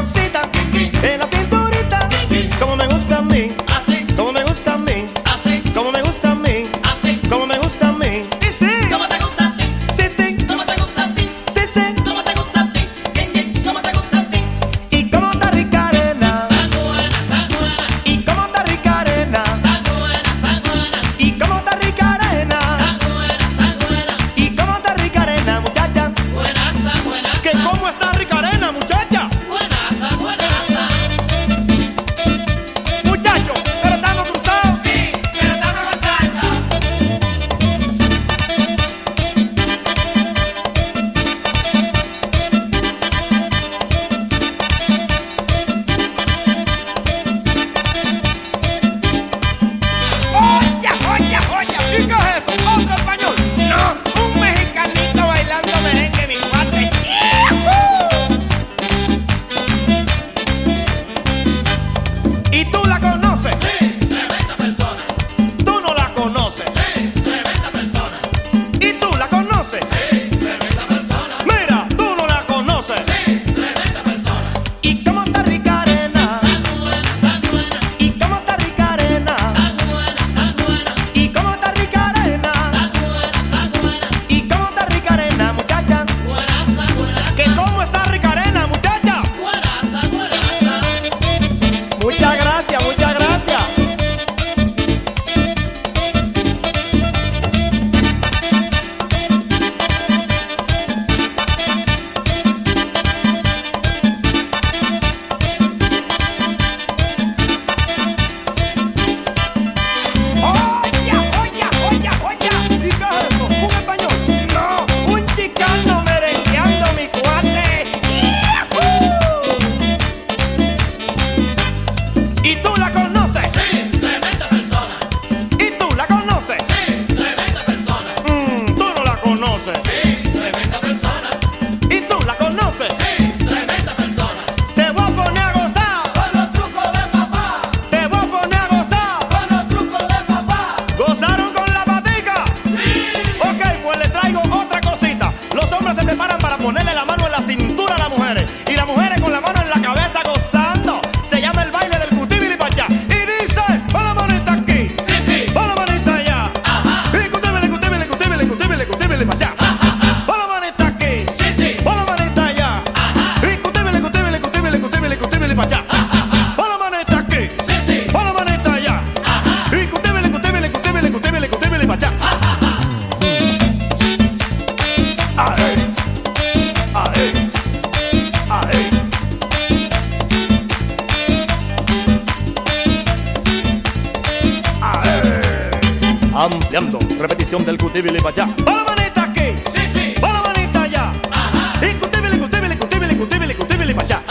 cosita en la cinturita, como me gusta a mí, como me gusta a mí, como me gusta a mí, como me gusta a mí. Y sí, ¿Cómo te gusta a ti? sí, sí, ¿Cómo te gusta a ti? sí, sí. ¿Cómo te gusta a ti? ¿Cómo te gusta a ti? Y como está rica arena, Tan buena, tan buena, y como está rica arena, tan buena, tan buena, y como está rica arena, tan buena, tan buena. y como está rica arena, muchacha. Buenaza, buenaza. Que cómo está rica arena, muchacha. Buenaza, buenaza. Muchachos, pero estamos cruzados. Sí, pero estamos gozando. ¡Oye, oye, oye! ¿Y qué es eso? ¿Otro español? No, un mexicanito bailando merengue, mi cuate. ¿Y tú la conoces? Sí, tremenda persona. ¿Tú no la conoces? Sí, tremenda persona. ¿Y tú la conoces? Sí, tremenda persona. Mira, tú no la conoces. Sí, tremenda persona. ¿Y cómo está rica arena? Tan buena, tan buena, ¿Y cómo está rica arena? tan buena, tan buena, ¿Y cómo está rica arena? tan buena, tan buena. ¿Y cómo está rica arena, muchacha? Buenaza, buenaza. ¿Que cómo está rica arena, muchacha? Buenaza, buenaza. Muchas gracias, muchas gracias. Oye, oye, oye, oye. ¿Y qué es eso? ¿Un español? No, un chicano merengueando, mi cuate. ¿Y tú la conoces? Sí, tremenda persona. ¿Y tú la conoces? Sí, tremenda persona. Tú no la conoces. Sí, tremenda persona. ¿Y tú la conoces? Sí, tremenda persona. Te voy a poner a gozar. Con los trucos de papá. Te voy a poner a gozar. Con los trucos de papá. ¿Gozaron con la patica? Sí. Ok, pues le traigo otra cosita. Los hombres se preparan para ponerle la mano en la cintura a las mujeres. Y las mujeres con la mano en la cabeza gozando. Se llama el baile del cutibili-pachá. Y dice, pon la manita aquí. Sí, sí. Pon la manita allá. Ajá. Y cutibili, cutibili, cutibili, cutibili, cutibili-pachá. Pon la manita aquí. Sí, sí. Pon la manita allá. Ajá. Y cutibili, cutibili, cutibili, cutibili, cutibili-pachá. Pon la manita aquí. Sí, sí. Pon la manita allá. Ajá. Y cutibili, cutibili, cutibili, cutibili, cutibili-pachá. Ae, ae, ae. Ae. Ampliando, repetición del cutibili-pachá. Pon la manita aquí. Sí, sí. Pon la manita allá. Ajá. Y cutibili, cutibili, cutibili, cutibili, cutibili-pachá.